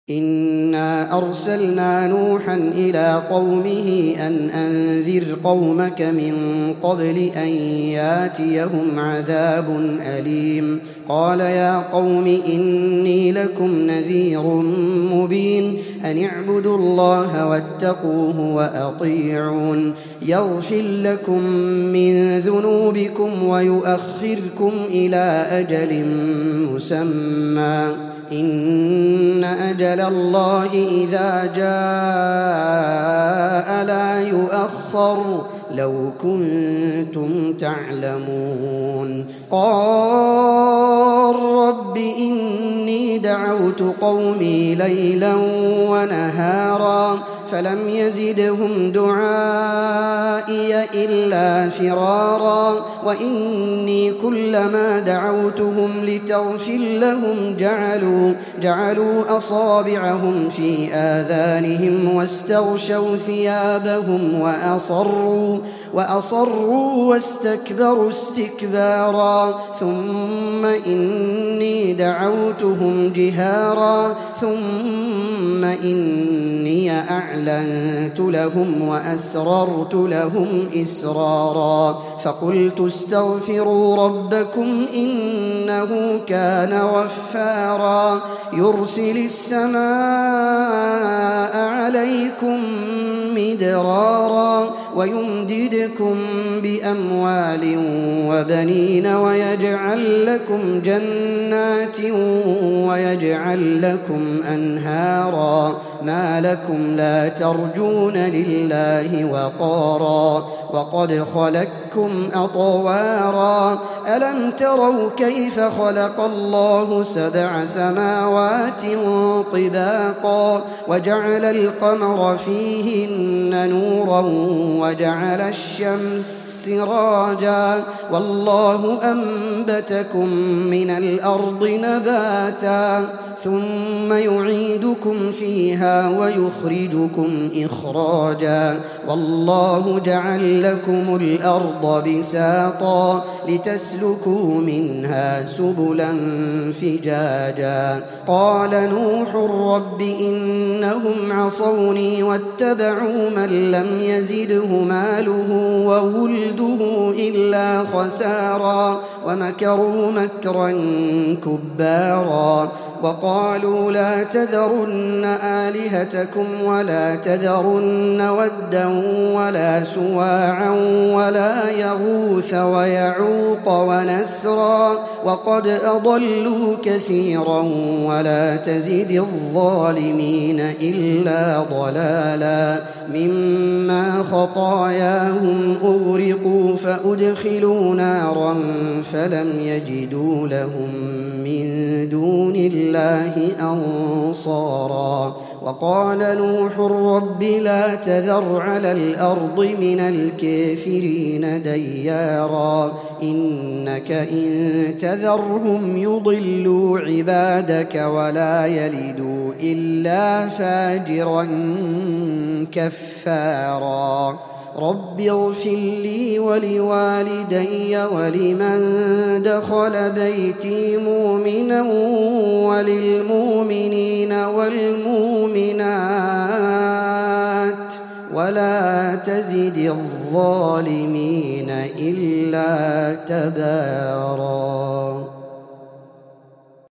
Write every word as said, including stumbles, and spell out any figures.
إنا أرسلنا نوحا إلى قومه أن أنذر قومك من قبل أن ياتيهم عذاب أليم قال يا قوم إني لكم نذير مبين أن اعبدوا الله واتقوه وأطيعون يغفر لكم من ذنوبكم ويؤخركم إلى أجل مسمى إن أجل الله إذا جاء لا يؤخر لو كنتم تعلمون قال رب إني دعوت قومي ليلا ونهارا فلم يزدهم دعائي إلا فرارا وإني كلما دعوتهم لتغفر لهم جعلوا, جعلوا أصابعهم في آذانهم واستغشوا ثيابهم وأصروا, وأصروا واستكبروا استكبارا ثم إني دعوتهم جهارا ثم إني أعلنت لهم وأسررت لهم إسرارا فقلت استغفروا ربكم إنه كان غفارا يرسل السماء عليكم مدرارا ويمددكم بأموال وبنين ويجعل لكم جنات ويجعل لكم أنهارا ما لكم لا ترجون لله وقارا وقد خلقكم أطوارا ألم تروا كيف خلق الله سبع سماوات طباقا وجعل القمر فيهن نورا وجعل الشمس سراجا والله أنبتكم من الأرض نباتا ثم يعيدكم فيها ويخرجكم إخراجا والله جعل لكم الأرض بساطا لتسلكوا منها سبلا فجاجا قال نوح رب إنهم عصوني واتبعوا من لم يزده ماله وولده إلا خسارا ومكروا مكرا كبارا وقالوا لا تذرن آلهتكم ولا تذرن ودا ولا سواعا ولا يغوث ويعوق ونسرا وقد أضلوا كثيرا ولا تزد الظالمين إلا ضلالا مما خطاياهم أغرقوا فأدخلوا نارا فلم يجدوا لهم من دون الله أنصارا وقال نوح رب لا تذر على الأرض من الكافرين ديارا إنك إن تذرهم يضلوا عبادك ولا يلدوا إلا فاجرا كفارا رب اغفر لي ولوالدي ولمن دخل بيتي مؤمنا وللمؤمنين والمؤمنات ولا تزد الظالمين إلا تبارا.